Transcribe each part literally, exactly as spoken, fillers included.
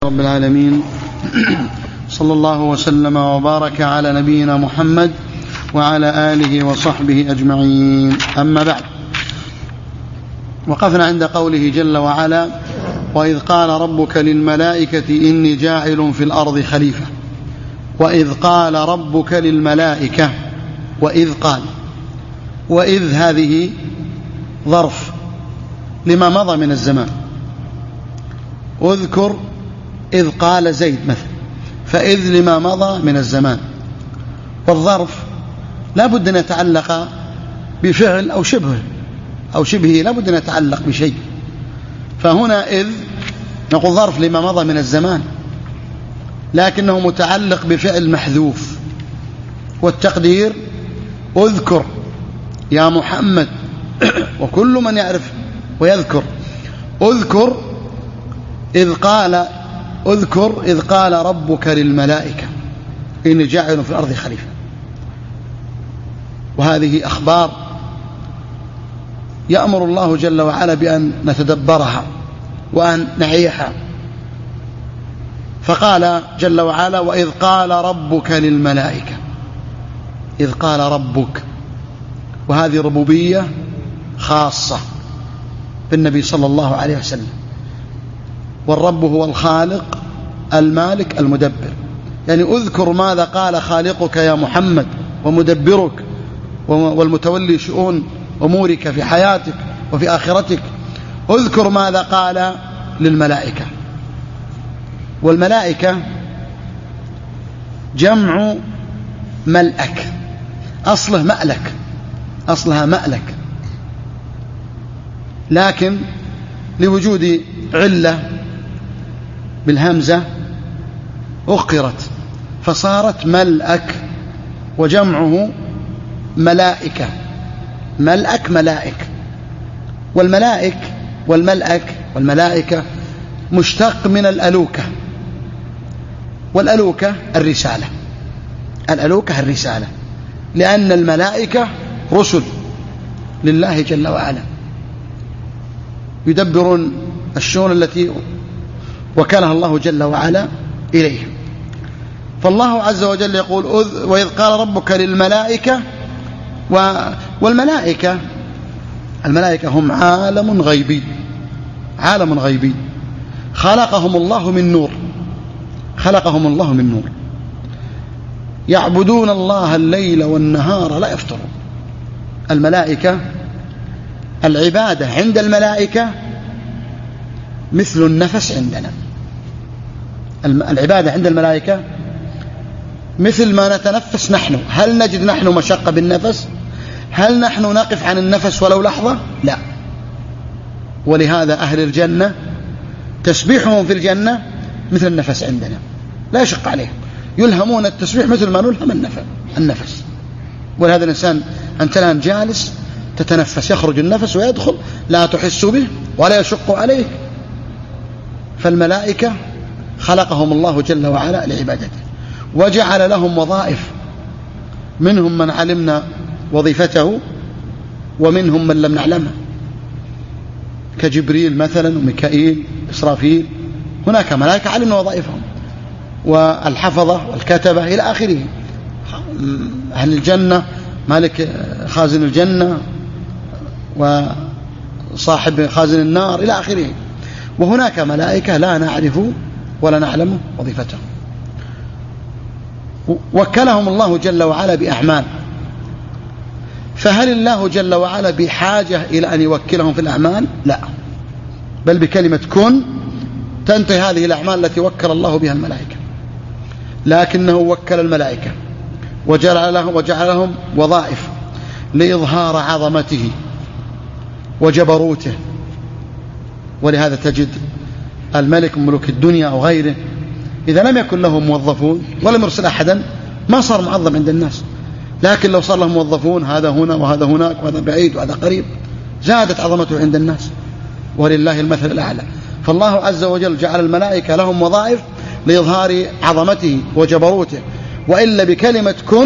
رب العالمين. صلى الله وسلم وبارك على نبينا محمد وعلى آله وصحبه أجمعين. أما بعد، وقفنا عند قوله جل وعلا: وإذ قال ربك للملائكة إني جاعل في الأرض خليفة. وإذ قال ربك للملائكة، وإذ قال، وإذ هذه ظرف لما مضى من الزمان. اذكر إذ قال زيد مثلا، فإذ لما مضى من الزمان. والظرف لا بد أن يتعلق بفعل أو شبه أو شبهه، لا بد أن يتعلق بشيء. فهنا إذ نقول ظرف لما مضى من الزمان، لكنه متعلق بفعل محذوف، والتقدير اذكر يا محمد وكل من يعرف ويذكر. اذكر إذ قال اذكر إذ قال ربك للملائكة إني جاعل في الأرض خليفة. وهذه أخبار يأمر الله جل وعلا بأن نتدبرها وأن نعيها. فقال جل وعلا: وإذ قال ربك للملائكة. إذ قال ربك، وهذه ربوبية خاصة بالنبي صلى الله عليه وسلم. والرب هو الخالق المالك المدبر. يعني اذكر ماذا قال خالقك يا محمد ومدبرك والمتولي شؤون أمورك في حياتك وفي آخرتك. اذكر ماذا قال للملائكة. والملائكة جمع ملأك، أصله مألك، أصلها مألك، لكن لوجود علة بالهمزة أقرت فصارت ملأك، وجمعه ملائكة. ملأك ملائك. والملائك والملأك والملائكة مشتق من الألوكة. والألوكة الرسالة. الألوكة الرسالة، لأن الملائكة رسل لله جل وعلا، يدبرون الشؤون التي وكلها الله جل وعلا إليه. فالله عز وجل يقول: وإذ قال ربك للملائكة. والملائكة الملائكة هم عالم غيبي، عالم غيبي خلقهم الله من نور، خلقهم الله من نور، يعبدون الله الليل والنهار لا يفترون. الملائكة العبادة عند الملائكة مثل النفس عندنا. العبادة عند الملائكة مثل ما نتنفس نحن. هل نجد نحن مشقة بالنفس؟ هل نحن نقف عن النفس ولو لحظة؟ لا. ولهذا أهل الجنة تسبيحهم في الجنة مثل النفس عندنا، لا يشق عليهم، يلهمون التسبيح مثل ما نلهم النفس. ولهذا الإنسان أنت الآن جالس تتنفس، يخرج النفس ويدخل، لا تحس به ولا يشق عليك. فالملائكة خلقهم الله جل وعلا لعبادته، وجعل لهم وظائف، منهم من علمنا وظيفته ومنهم من لم نعلمها، كجبريل مثلا وميكائيل إسرافيل. هناك ملائكة علمنا وظائفهم، والحفظة والكتبة إلى آخره. أهل الجنة مالك خازن الجنة وصاحب خازن النار إلى آخره. وهناك ملائكة لا نعرف ولا نعلم وظيفتهم، وكلهم الله جل وعلا بأعمال. فهل الله جل وعلا بحاجة إلى أن يوكلهم في الأعمال؟ لا، بل بكلمة كن تنتهي هذه الأعمال التي وكل الله بها الملائكة. لكنه وكل الملائكة وجعل لهم, وجعل لهم وظائف لإظهار عظمته وجبروته. ولهذا تجد الملك من ملوك الدنيا أو غيره إذا لم يكن له موظفون ولم يرسل أحدا ما صار معظم عند الناس. لكن لو صار له موظفون، هذا هنا وهذا هناك وهذا بعيد وهذا قريب، زادت عظمته عند الناس، ولله المثل الأعلى. فالله عز وجل جعل الملائكة لهم وظائف لإظهار عظمته وجبروته. وإلا بكلمة كن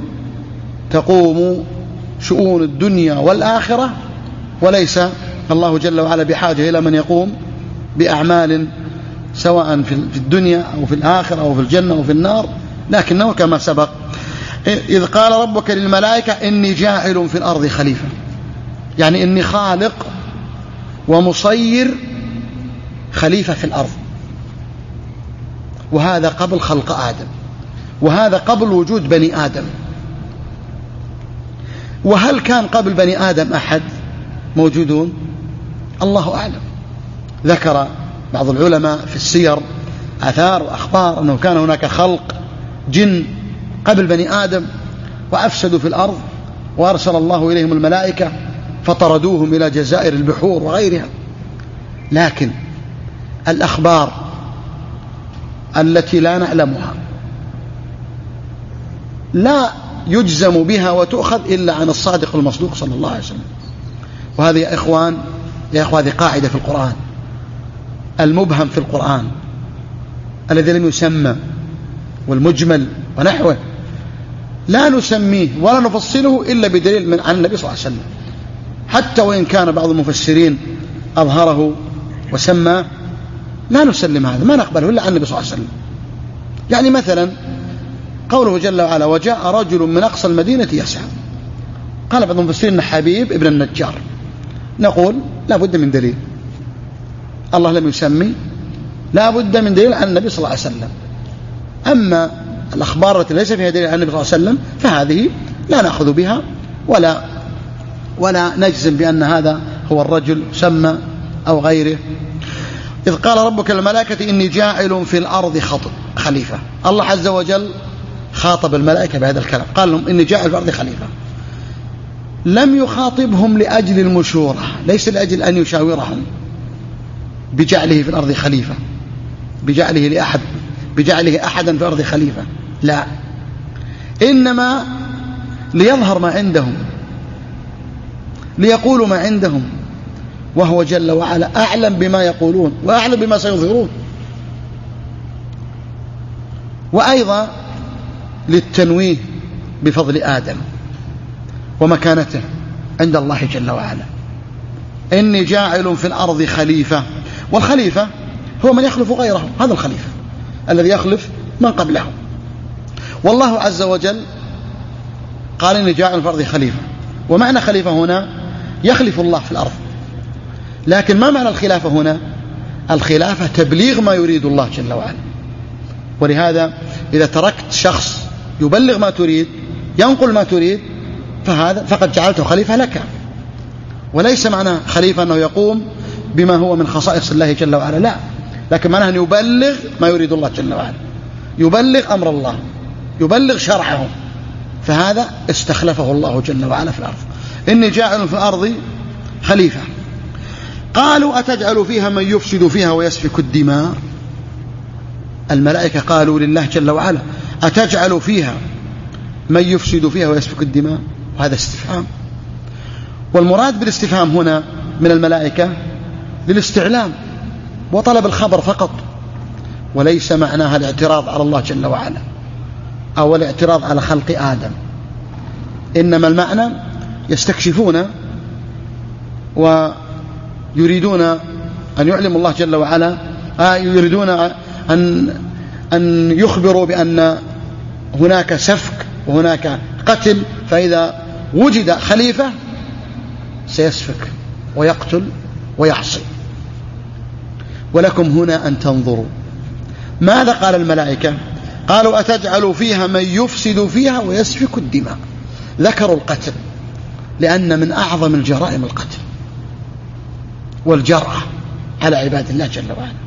تقوم شؤون الدنيا والآخرة، وليس الله جل وعلا بحاجة إلى من يقوم بأعمال سواء في الدنيا أو في الآخرة أو في الجنة أو في النار، لكنه كما سبق إذ قال ربك للملائكة إني جاعل في الأرض خليفة، يعني إني خالق ومصير خليفة في الأرض، وهذا قبل خلق آدم، وهذا قبل وجود بني آدم. وهل كان قبل بني آدم أحد موجودون؟ الله أعلم. ذكر بعض العلماء في السير آثار وأخبار أنه كان هناك خلق جن قبل بني آدم وأفسدوا في الأرض، وأرسل الله إليهم الملائكة فطردوهم إلى جزائر البحور وغيرها. لكن الأخبار التي لا نعلمها لا يجزم بها وتؤخذ إلا عن الصادق المصدوق صلى الله عليه وسلم. وهذه يا إخوان يا إخوان هذه قاعدة في القرآن، المبهم في القرآن الذي لم يسمى والمجمل ونحوه لا نسميه ولا نفصله إلا بدليل من عن النبي صلى الله عليه وسلم، حتى وإن كان بعض المفسرين أظهره وسماه لا نسلم هذا، ما نقبله إلا عن النبي صلى الله عليه وسلم. يعني مثلا قوله جل وعلا وجاء رجل من أقصى المدينة يسعى، قال بعض المفسرين حبيب ابن النجار، نقول لا بد من دليل، الله لم يسمي، لا بد من دليل عن النبي صلى الله عليه وسلم. أما الأخبار التي ليس فيها دليل عن النبي صلى الله عليه وسلم فهذه لا نأخذ بها ولا ولا نجزم بأن هذا هو الرجل سمى أو غيره. إذ قال ربك الملائكة إني جاعل في الأرض خطب خليفة، الله عز وجل خاطب الملائكة بهذا الكلام، قال لهم إني جاعل في الأرض خليفة، لم يخاطبهم لأجل المشورة، ليس لأجل أن يشاورهم بجعله في الأرض خليفة، بجعله لأحد بجعله أحدا في الأرض خليفة، لا، إنما ليظهر ما عندهم، ليقولوا ما عندهم، وهو جل وعلا أعلم بما يقولون وأعلم بما سيظهرون. وأيضا للتنويه بفضل آدم ومكانته عند الله جل وعلا، إني جاعل في الأرض خليفة، والخليفة هو من يخلف غيره، هذا الخليفة الذي يخلف من قبله. والله عز وجل قال إني جاعل في الأرض خليفة، ومعنى خليفة هنا يخلف الله في الأرض، لكن ما معنى الخلافة هنا؟ الخلافة تبليغ ما يريد الله جل وعلا. ولهذا إذا تركت شخص يبلغ ما تريد ينقل ما تريد فهذا فقد جعلته خليفة لك، وليس معنى خليفة أنه يقوم بما هو من خصائص الله جل وعلا، لا، لكن معناه أن يبلغ ما يريد الله جل وعلا، يبلغ أمر الله، يبلغ شرعه، فهذا استخلفه الله جل وعلا في الأرض. إني جاعل في الأرض خليفة. قالوا أتجعل فيها من يفسد فيها ويسفك الدماء؟ الملائكة قالوا لله جل وعلا أتجعل فيها من يفسد فيها ويسفك الدماء؟ وهذا استفهام، والمراد بالاستفهام هنا من الملائكة للاستعلام وطلب الخبر فقط، وليس معناها الاعتراض على الله جل وعلا أو الاعتراض على خلق آدم، إنما المعنى يستكشفون ويريدون أن يعلم الله جل وعلا، يريدون أن أن يخبروا بأن هناك سفك وهناك قتل، فإذا وجد خليفة سيسفك ويقتل ويعصي. ولكم هنا أن تنظروا ماذا قال الملائكة؟ قالوا أتجعل فيها من يفسد فيها ويسفك الدماء. ذكروا القتل لأن من أعظم الجرائم القتل والجرأة على عباد الله جل وعلا.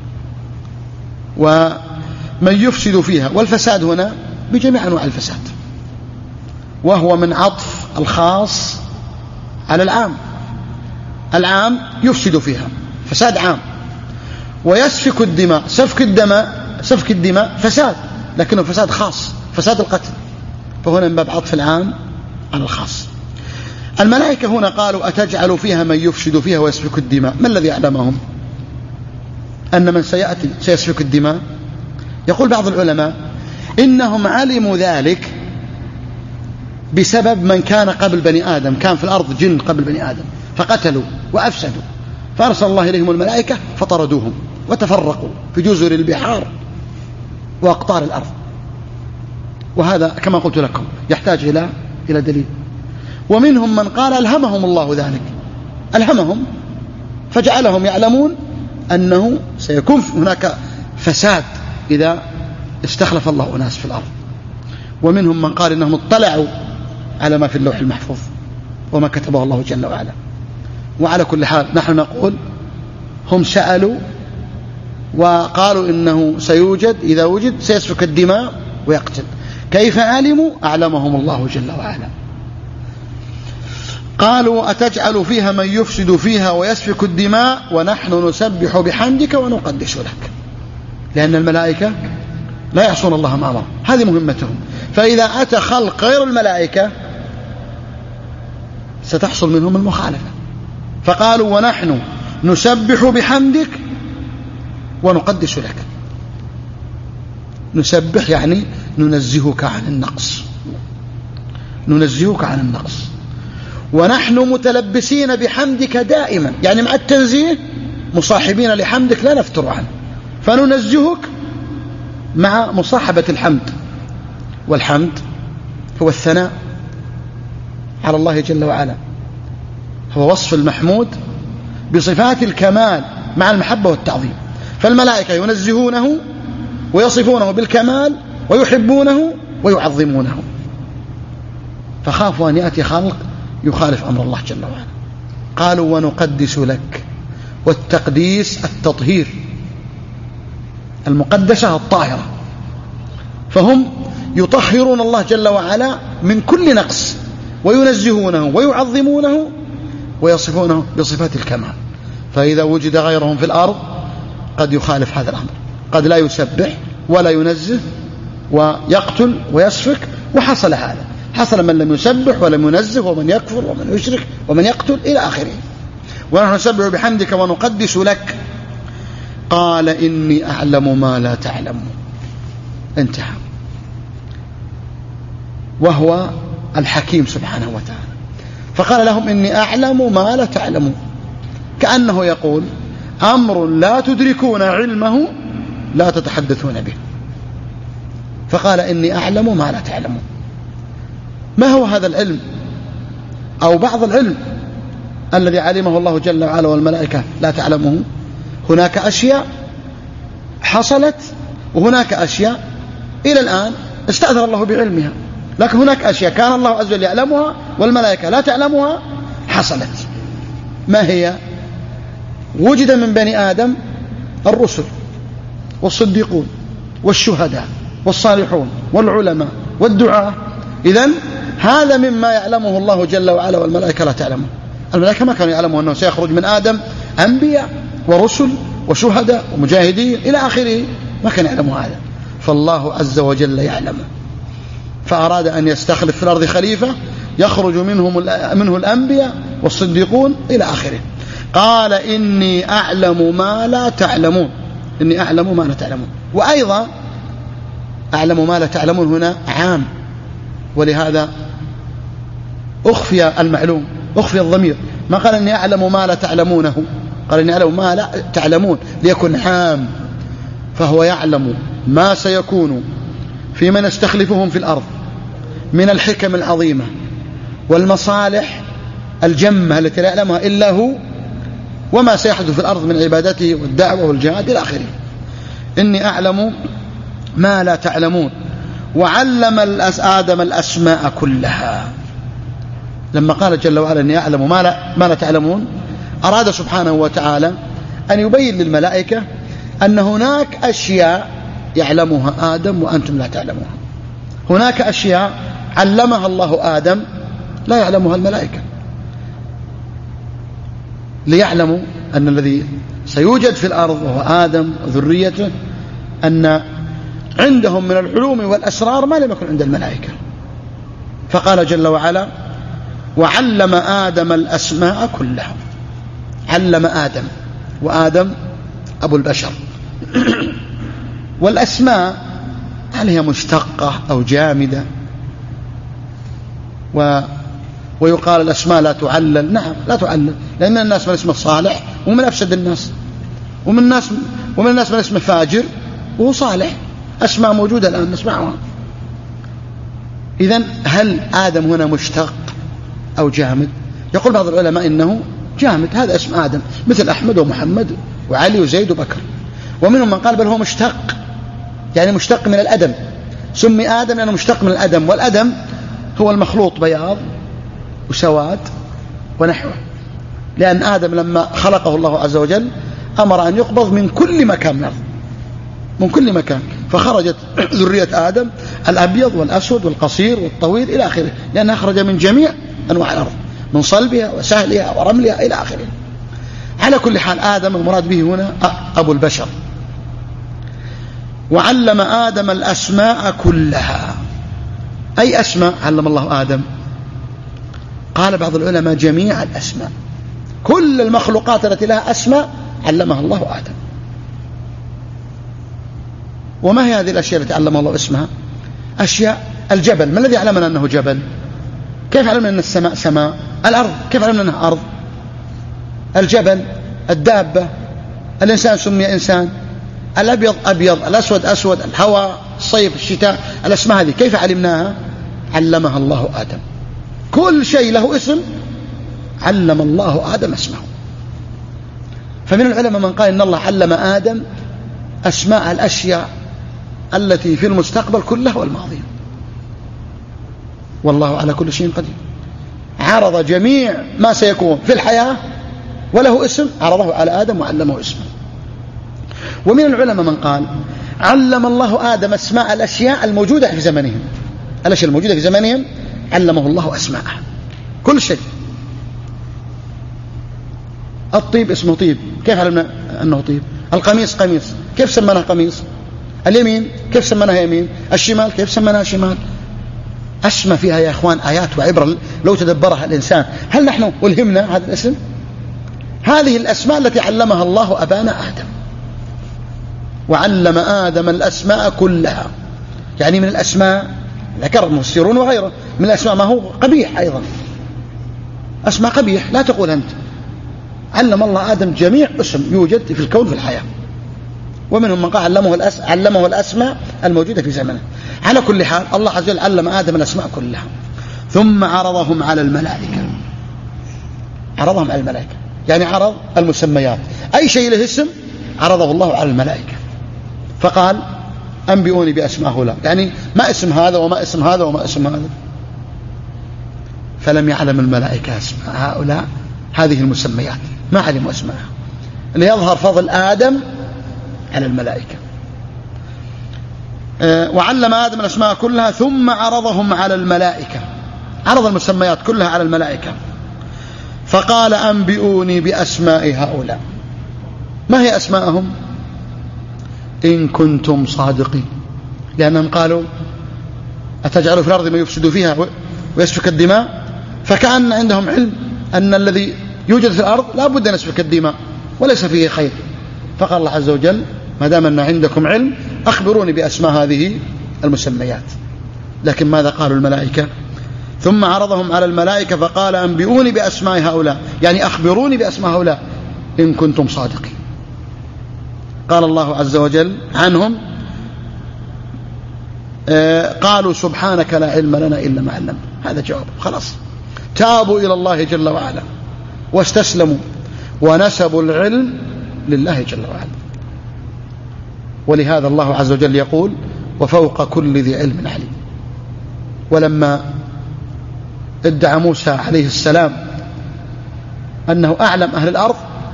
ومن يفسد فيها، والفساد هنا بجميع أنواع الفساد، وهو من عطف الخاص على العام، العام يفسد فيها فساد عام. ويسفك الدماء، سفك الدماء سفك الدماء فساد، لكنه فساد خاص، فساد القتل، فهنا من باب عطف العام على الخاص. الملائكة هنا قالوا أتجعل فيها من يفسد فيها ويسفك الدماء، ما الذي أعلمهم أن من سيأتي سيسفك الدماء؟ يقول بعض العلماء إنهم علموا ذلك بسبب من كان قبل بني آدم، كان في الأرض جن قبل بني آدم فقتلوا وأفسدوا، فأرسل الله إليهم الملائكة فطردوهم وتفرقوا في جزر البحار وأقطار الأرض. وهذا كما قلت لكم يحتاج إلى إلى دليل. ومنهم من قال ألهمهم الله ذلك، ألهمهم فجعلهم يعلمون أنه سيكون هناك فساد إذا استخلف الله أناس في الأرض. ومنهم من قال إنهم اطلعوا على ما في اللوح المحفوظ وما كتبه الله جل وعلا. وعلى كل حال نحن نقول هم سألوا وقالوا إنه سيوجد، إذا وجد سيسفك الدماء ويقتل. كيف علموا؟ أعلمهم الله جل وعلا. قالوا أتجعل فيها من يفسد فيها ويسفك الدماء ونحن نسبح بحمدك ونقدس لك، لأن الملائكة لا يعصون الله ما أمر، هذه مهمتهم. فإذا أتى خلق غير الملائكة ستحصل منهم المخالفة، فقالوا ونحن نسبح بحمدك ونقدس لك. نسبح يعني ننزهك عن النقص، ننزهك عن النقص. ونحن متلبسين بحمدك دائما، يعني مع التنزيه مصاحبين لحمدك لا نفتر عنه، فننزهك مع مصاحبة الحمد. والحمد هو الثناء على الله جل وعلا، هو وصف المحمود بصفات الكمال مع المحبة والتعظيم. فالملائكة ينزهونه ويصفونه بالكمال ويحبونه ويعظمونه، فخافوا أن يأتي خلق يخالف أمر الله جل وعلا. قالوا ونقدس لك، والتقديس التطهير، المقدسة الطاهرة، فهم يطهرون الله جل وعلا من كل نقص وينزهونه ويعظمونه ويصفونه بصفات الكمال. فإذا وجد غيرهم في الأرض قد يخالف هذا الأمر، قد لا يسبح ولا ينزه ويقتل ويسفك. وحصل هذا، حصل من لم يسبح ولم ينزه ومن يكفر ومن يشرك ومن يقتل إلى آخره. ونحن نسبح بحمدك ونقدس لك. قال إني أعلم ما لا تعلمون. انتهى. وهو الحكيم سبحانه وتعالى، فقال لهم إني أعلم ما لا تعلمون، كأنه يقول أمر لا تدركون علمه لا تتحدثون به. فقال إني أعلم ما لا تعلمون. ما هو هذا العلم أو بعض العلم الذي علمه الله جل وعلا والملائكة لا تعلمه؟ هناك أشياء حصلت وهناك أشياء إلى الآن استأثر الله بعلمها، لكن هناك أشياء كان الله عز وجل يعلمها والملائكة لا تعلمها حصلت. ما هي؟ وجد من بني آدم الرسل والصديقون والشهداء والصالحون والعلماء والدعاء. إذن هذا مما يعلمه الله جل وعلا والملائكة لا تعلمه. الملائكة ما كانوا يعلموا أنه سيخرج من آدم أنبياء ورسل وشهداء ومجاهدين إلى آخره، ما كان يعلموا هذا، فالله عز وجل يعلمه. فأراد أن يستخلف في الأرض خليفة يخرج منهم منه الأنبياء والصديقون إلى آخره. قال إني أعلم ما لا تعلمون، إني أعلم ما لا تعلمون. وأيضا أعلم ما لا تعلمون هنا عام، ولهذا أخفي المعلوم، أخفي الضمير، ما قال إني أعلم ما لا تعلمونه، قال إني أعلم ما لا تعلمون ليكن عام. فهو يعلم ما سيكون في من يستخلفهم في الأرض من الحكم العظيمة والمصالح الجمة التي لا يعلمها إلا هو، وما سيحدث في الأرض من عبادته والدعوة والجهاد إلى آخره. إني أعلم ما لا تعلمون. وعلم آدم الأسماء كلها. لما قال جل وعلا إني أعلم ما لا, ما لا تعلمون، أراد سبحانه وتعالى أن يبين للملائكة أن هناك أشياء يعلمها آدم وأنتم لا تعلموها. هناك أشياء علمها الله آدم لا يعلمها الملائكة، ليعلموا أن الذي سيوجد في الأرض وهو آدم وذريته أن عندهم من العلوم والأسرار ما لم يكن عند الملائكة. فقال جل وعلا وعلم آدم الأسماء كلها. علم آدم، وآدم أبو البشر. والأسماء هل هي مشتقة أو جامدة؟ و ويقال الأسماء لا تعلل. نعم لا تعلل، لأن الناس من اسم الصالح ومن أفسد الناس، ومن الناس ومن الناس من اسمه فاجر وهو صالح، أسماء موجودة الآن نسمعها. إذن هل آدم هنا مشتق أو جامد؟ يقول بعض العلماء إنه جامد، هذا اسم آدم مثل أحمد ومحمد وعلي وزيد وبكر. ومنهم من قال بل هو مشتق، يعني مشتق من الأدم، سمي آدم لأنه مشتق من الأدم، والأدم هو المخلوط بياض وسواد ونحوه، لأن آدم لما خلقه الله عز وجل أمر أن يقبض من كل مكان من الأرض، من كل مكان، فخرجت ذرية آدم الأبيض والأسود والقصير والطويل إلى آخره، لأنها خرج من جميع أنواع الأرض، من صلبها وسهلها ورملها إلى آخره. على كل حال آدم المراد به هنا أبو البشر. وعلم آدم الأسماء كلها. أي أسماء علم الله آدم؟ قال بعض العلماء جميع الأسماء، كل المخلوقات التي لها أسماء علمها الله آدم. وما هي هذه الأشياء التي علمها الله اسمها؟ أشياء الجبل، ما الذي علمنا أنه جبل؟ كيف علمنا أن السماء سماء؟ الأرض كيف علمنا أنها أرض؟ الجبل، الدابة، الإنسان سمي إنسان، الأبيض أبيض، الأسود أسود، الهواء، الصيف، الشتاء، الأسماء هذه كيف علمناها؟ علمها الله آدم. كل شيء له اسم علم الله آدم اسمه. فمن العلماء من قال إن الله علم آدم أسماء الأشياء التي في المستقبل كلها والماضي، والله على كل شيء قدير. عرض جميع ما سيكون في الحياة وله اسم، عرضه على آدم وعلمه اسمه. ومن العلماء من قال علم الله آدم أسماء الأشياء الموجودة في زمنهم، الأشياء الموجودة في زمنهم علمه الله أسماءها كل شيء. الطيب اسمه طيب، كيف علمنا أنه طيب؟ القميص قميص، كيف سمناه قميص؟ اليمين كيف سمناها يمين؟ الشمال كيف سمناها شمال؟ أسمى فيها يا أخوان آيات وعبرة لو تدبرها الإنسان. هل نحن ألهمنا هذا الاسم؟ هذه الأسماء التي علمها الله أبانا آدم. وعلم آدم الأسماء كلها، يعني من الأسماء ذكر المفسرون وغيره، من الأسماء ما هو قبيح أيضا، أسماء قبيح لا تقول أنت. علم الله آدم جميع اسم يوجد في الكون في الحياة. ومنهم من قال علمه, الأس... علمه الأسماء الموجودة في زمنه. على كل حال الله عز وجل علم آدم الأسماء كلها، ثم عرضهم على الملائكة. عرضهم على الملائكة يعني عرض المسميات، أي شيء له اسم عرضه الله على الملائكة، فقال أنبئوني بأسماء هؤلاء، يعني ما اسم هذا وما اسم هذا وما اسم هذا. فلم يعلم الملائكة اسماء هؤلاء، هذه المسميات ما علموا اسماءها، ليظهر فضل آدم على الملائكة. أه وعلم آدم الأسماء كلها ثم عرضهم على الملائكة، عرض المسميات كلها على الملائكة، فقال أنبئوني بأسماء هؤلاء. ما هي أسماءهم؟ إن كنتم صادقين، لأنهم قالوا أتجعل في الأرض ما يفسد فيها ويسفك الدماء، فكأن عندهم علم أن الذي يوجد في الأرض لا بد أن يسفك الدماء وليس فيه خير. فقال الله عز وجل ما دام أن عندكم علم أخبروني بأسماء هذه المسميات. لكن ماذا قالوا الملائكة؟ ثم عرضهم على الملائكة فقال أنبئوني بأسماء هؤلاء، يعني أخبروني بأسماء هؤلاء إن كنتم صادقين. قال الله عز وجل عنهم آه قالوا سبحانك لا علم لنا إلا ما علمتنا. هذا جواب، خلاص تابوا إلى الله جل وعلا واستسلموا ونسبوا العلم لله جل وعلا. ولهذا الله عز وجل يقول وفوق كل ذي علم عليم. ولما ادعى موسى عليه السلام أنه أعلم أهل الأرض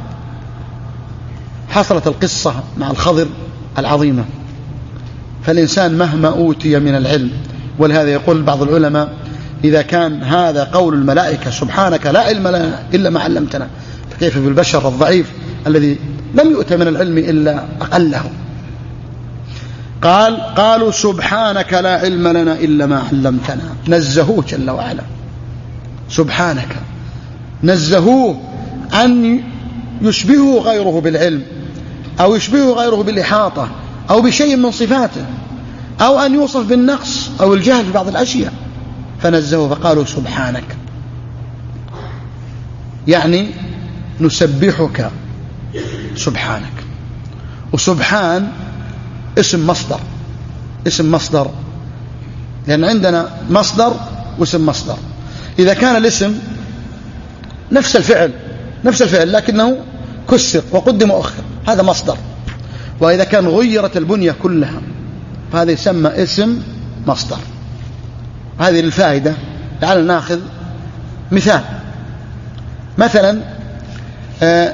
حصلت القصة مع الخضر العظيمة. فالإنسان مهما أوتي من العلم، ولهذا يقول بعض العلماء إذا كان هذا قول الملائكة سبحانك لا علم لنا إلا ما علمتنا، فكيف بالبشر الضعيف الذي لم يؤت من العلم إلا أقله. قال قالوا سبحانك لا علم لنا إلا ما علمتنا، نزهوه جل وعلا، سبحانك نزهوه أن يشبهه غيره بالعلم أو يشبهه غيره بالإحاطة أو بشيء من صفاته أو أن يوصف بالنقص أو الجهل في بعض الأشياء، فنزهوا فقالوا سبحانك، يعني نسبحك سبحانك وسبحان اسم مصدر، اسم مصدر، لأن عندنا مصدر واسم مصدر. إذا كان الاسم نفس الفعل نفس الفعل لكنه كسر وقدم وأخر هذا مصدر، وإذا كان غيرت البنية كلها فهذا يسمى اسم مصدر. هذه الفائدة. تعالوا ناخذ مثال. مثلا اه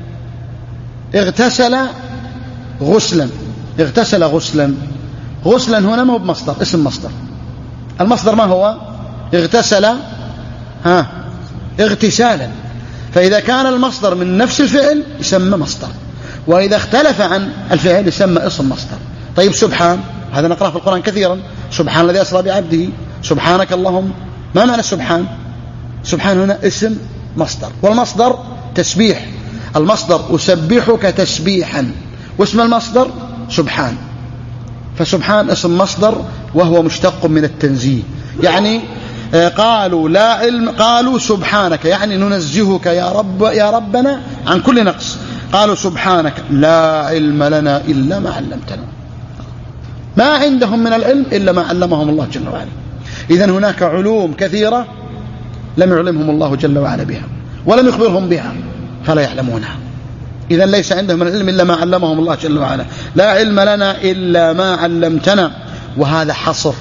اغتسل غسلا، اغتسل غسلا، غسلا هنا ما هو بمصدر، اسم مصدر. المصدر ما هو؟ اغتسل ها اغتسالا. فإذا كان المصدر من نفس الفعل يسمى مصدر، وإذا اختلف عن الفعل يسمى اسم مصدر. طيب سبحان، هذا نقرأه في القرآن كثيرا، سبحان الذي أسرى بعبده، سبحانك اللهم. ما معنى سبحان؟ سبحان هنا اسم مصدر، والمصدر تسبيح. المصدر أسبحك تسبيحا، واسم المصدر سبحان. فسبحان اسم مصدر وهو مشتق من التنزيه. يعني قالوا لا علم، قالوا سبحانك يعني ننزهك يا رب يا ربنا عن كل نقص. قالوا سبحانك لا علم لنا إلا ما علمتنا. ما عندهم من العلم إلا ما علمهم الله جل وعلا. إذن هناك علوم كثيرة لم يعلمهم الله جل وعلا بها ولم يخبرهم بها فلا يعلمونها. إذن ليس عندهم من العلم إلا ما علمهم الله جل وعلا. لا علم لنا إلا ما علمتنا. وهذا حصر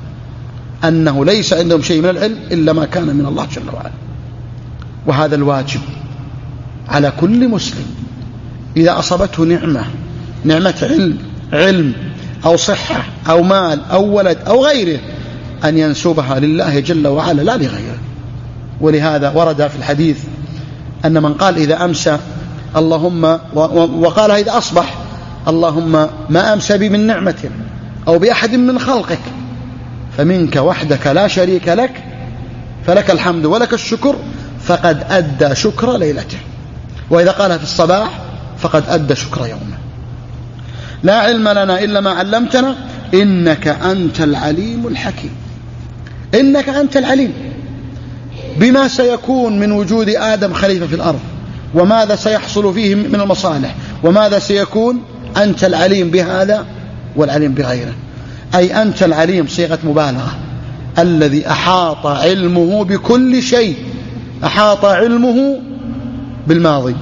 أنه ليس عندهم شيء من العلم إلا ما كان من الله جل وعلا. وهذا الواجب على كل مسلم إذا أصابته نعمة، نعمة علم علم أو صحة أو مال أو ولد أو غيره، أن ينسبها لله جل وعلا لا لغيره. ولهذا ورد في الحديث أن من قال إذا أمسى اللهم، وقال إذا أصبح اللهم ما أمسى بي من نعمة أو بأحد من خلقك فمنك وحدك لا شريك لك فلك الحمد ولك الشكر فقد أدى شكر ليلته. وإذا قالها في الصباح فقد أدى شكر يومه. لا علم لنا إلا ما علمتنا إنك أنت العليم الحكيم. إنك أنت العليم بما سيكون من وجود آدم خليفة في الأرض، وماذا سيحصل فيه من المصالح، وماذا سيكون. أنت العليم بهذا والعليم بغيره. أي أنت العليم صيغة مبالغة، الذي أحاط علمه بكل شيء. أحاط علمه بالماضي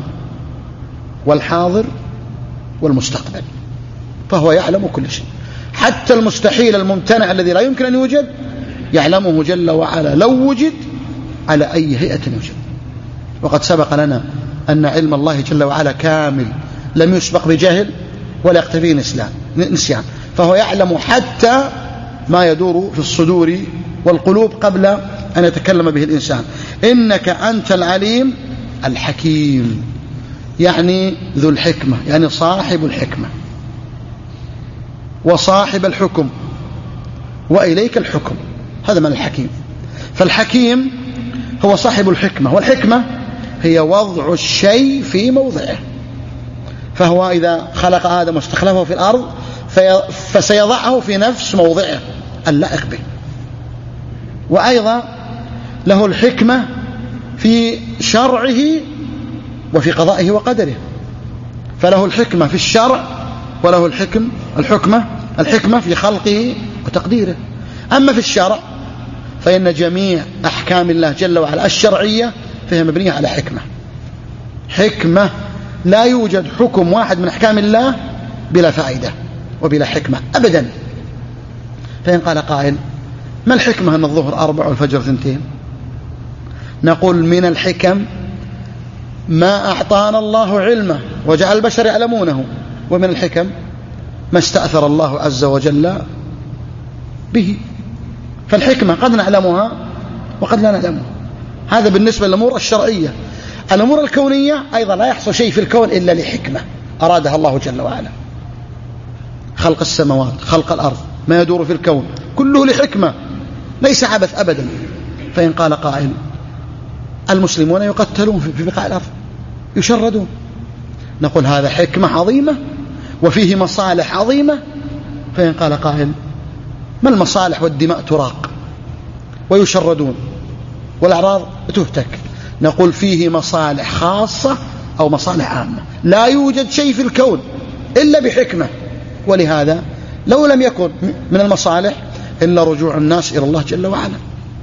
والحاضر والمستقبل، فهو يعلم كل شيء، حتى المستحيل الممتنع الذي لا يمكن أن يوجد يعلمه جل وعلا لو وجد على أي هيئة يوجد. وقد سبق لنا أن علم الله جل وعلا كامل لم يسبق بجهل ولا يقتفيه نسيان، فهو يعلم حتى ما يدور في الصدور والقلوب قبل أن يتكلم به الإنسان. إنك أنت العليم الحكيم، يعني ذو الحكمة، يعني صاحب الحكمة وصاحب الحكم، وإليك الحكم. هذا من الحكيم. فالحكيم هو صاحب الحكمة، والحكمة هي وضع الشيء في موضعه. فهو إذا خلق آدم واستخلفه في الأرض فسيضعه في نفس موضعه اللائق به. وأيضا له الحكمة في شرعه وفي قضائه وقدره. فله الحكمة في الشرع وله الحكم الحكمة الحكمة في خلقه وتقديره. أما في الشرع فإن جميع أحكام الله جل وعلا الشرعية فهي مبنية على حكمة. حكمة، لا يوجد حكم واحد من أحكام الله بلا فائدة وبلا حكمة أبدا. فإن قال قائل ما الحكمة أن الظهر أربع والفجر ثنتين؟ نقول من الحكم ما أعطانا الله علمه وجعل البشر يعلمونه، ومن الحكم ما استأثر الله عز وجل به. فالحكمة قد نعلمها وقد لا نعلمها. هذا بالنسبة للأمور الشرعية. الأمور الكونية أيضا لا يحصل شيء في الكون إلا لحكمة أرادها الله جل وعلا. خلق السماوات، خلق الأرض، ما يدور في الكون كله لحكمة، ليس عبث أبدا. فإن قال قائل المسلمون يقتلون في بقاع الأرض يشردون، نقول هذا حكمة عظيمة وفيه مصالح عظيمة. فإن قال قائل ما المصالح والدماء تراق ويشردون والأعراض تهتك؟ نقول فيه مصالح خاصة أو مصالح عامة. لا يوجد شيء في الكون إلا بحكمة. ولهذا لو لم يكن من المصالح إلا رجوع الناس إلى الله جل وعلا،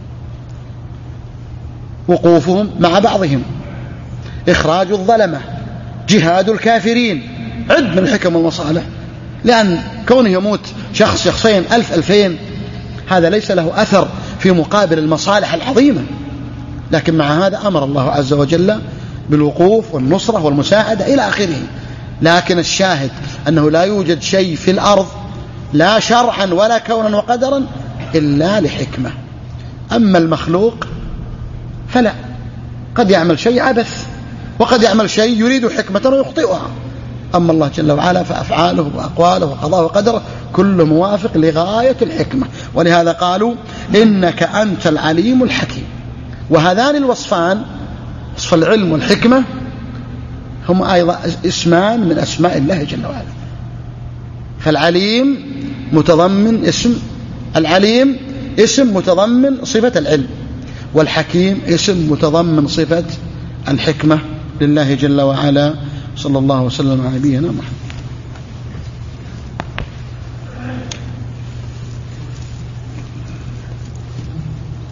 وقوفهم مع بعضهم، إخراج الظلمة، جهاد الكافرين، عد من الحكم والمصالح. لأن كونه يموت شخص شخصين ألف ألفين هذا ليس له أثر في مقابل المصالح العظيمة، لكن مع هذا أمر الله عز وجل بالوقوف والنصرة والمساعدة إلى آخره. لكن الشاهد أنه لا يوجد شيء في الأرض لا شرعا ولا كونا وقدرا إلا لحكمة. أما المخلوق فلا، قد يعمل شيء عبث، وقد يعمل شيء يريد حكمة ويخطئها. أما الله جل وعلا فأفعاله وأقواله وقضاءه وقدره كل موافق لغاية الحكمة. ولهذا قالوا إنك أنت العليم الحكيم. وهذان الوصفان، وصف العلم والحكمة، هم أيضا اسمان من أسماء الله جل وعلا. فالعليم متضمن اسم العليم، اسم متضمن صفة العلم، والحكيم اسم متضمن صفة الحكمة لله جل وعلا. صلى الله وسلم على نبينا محمد.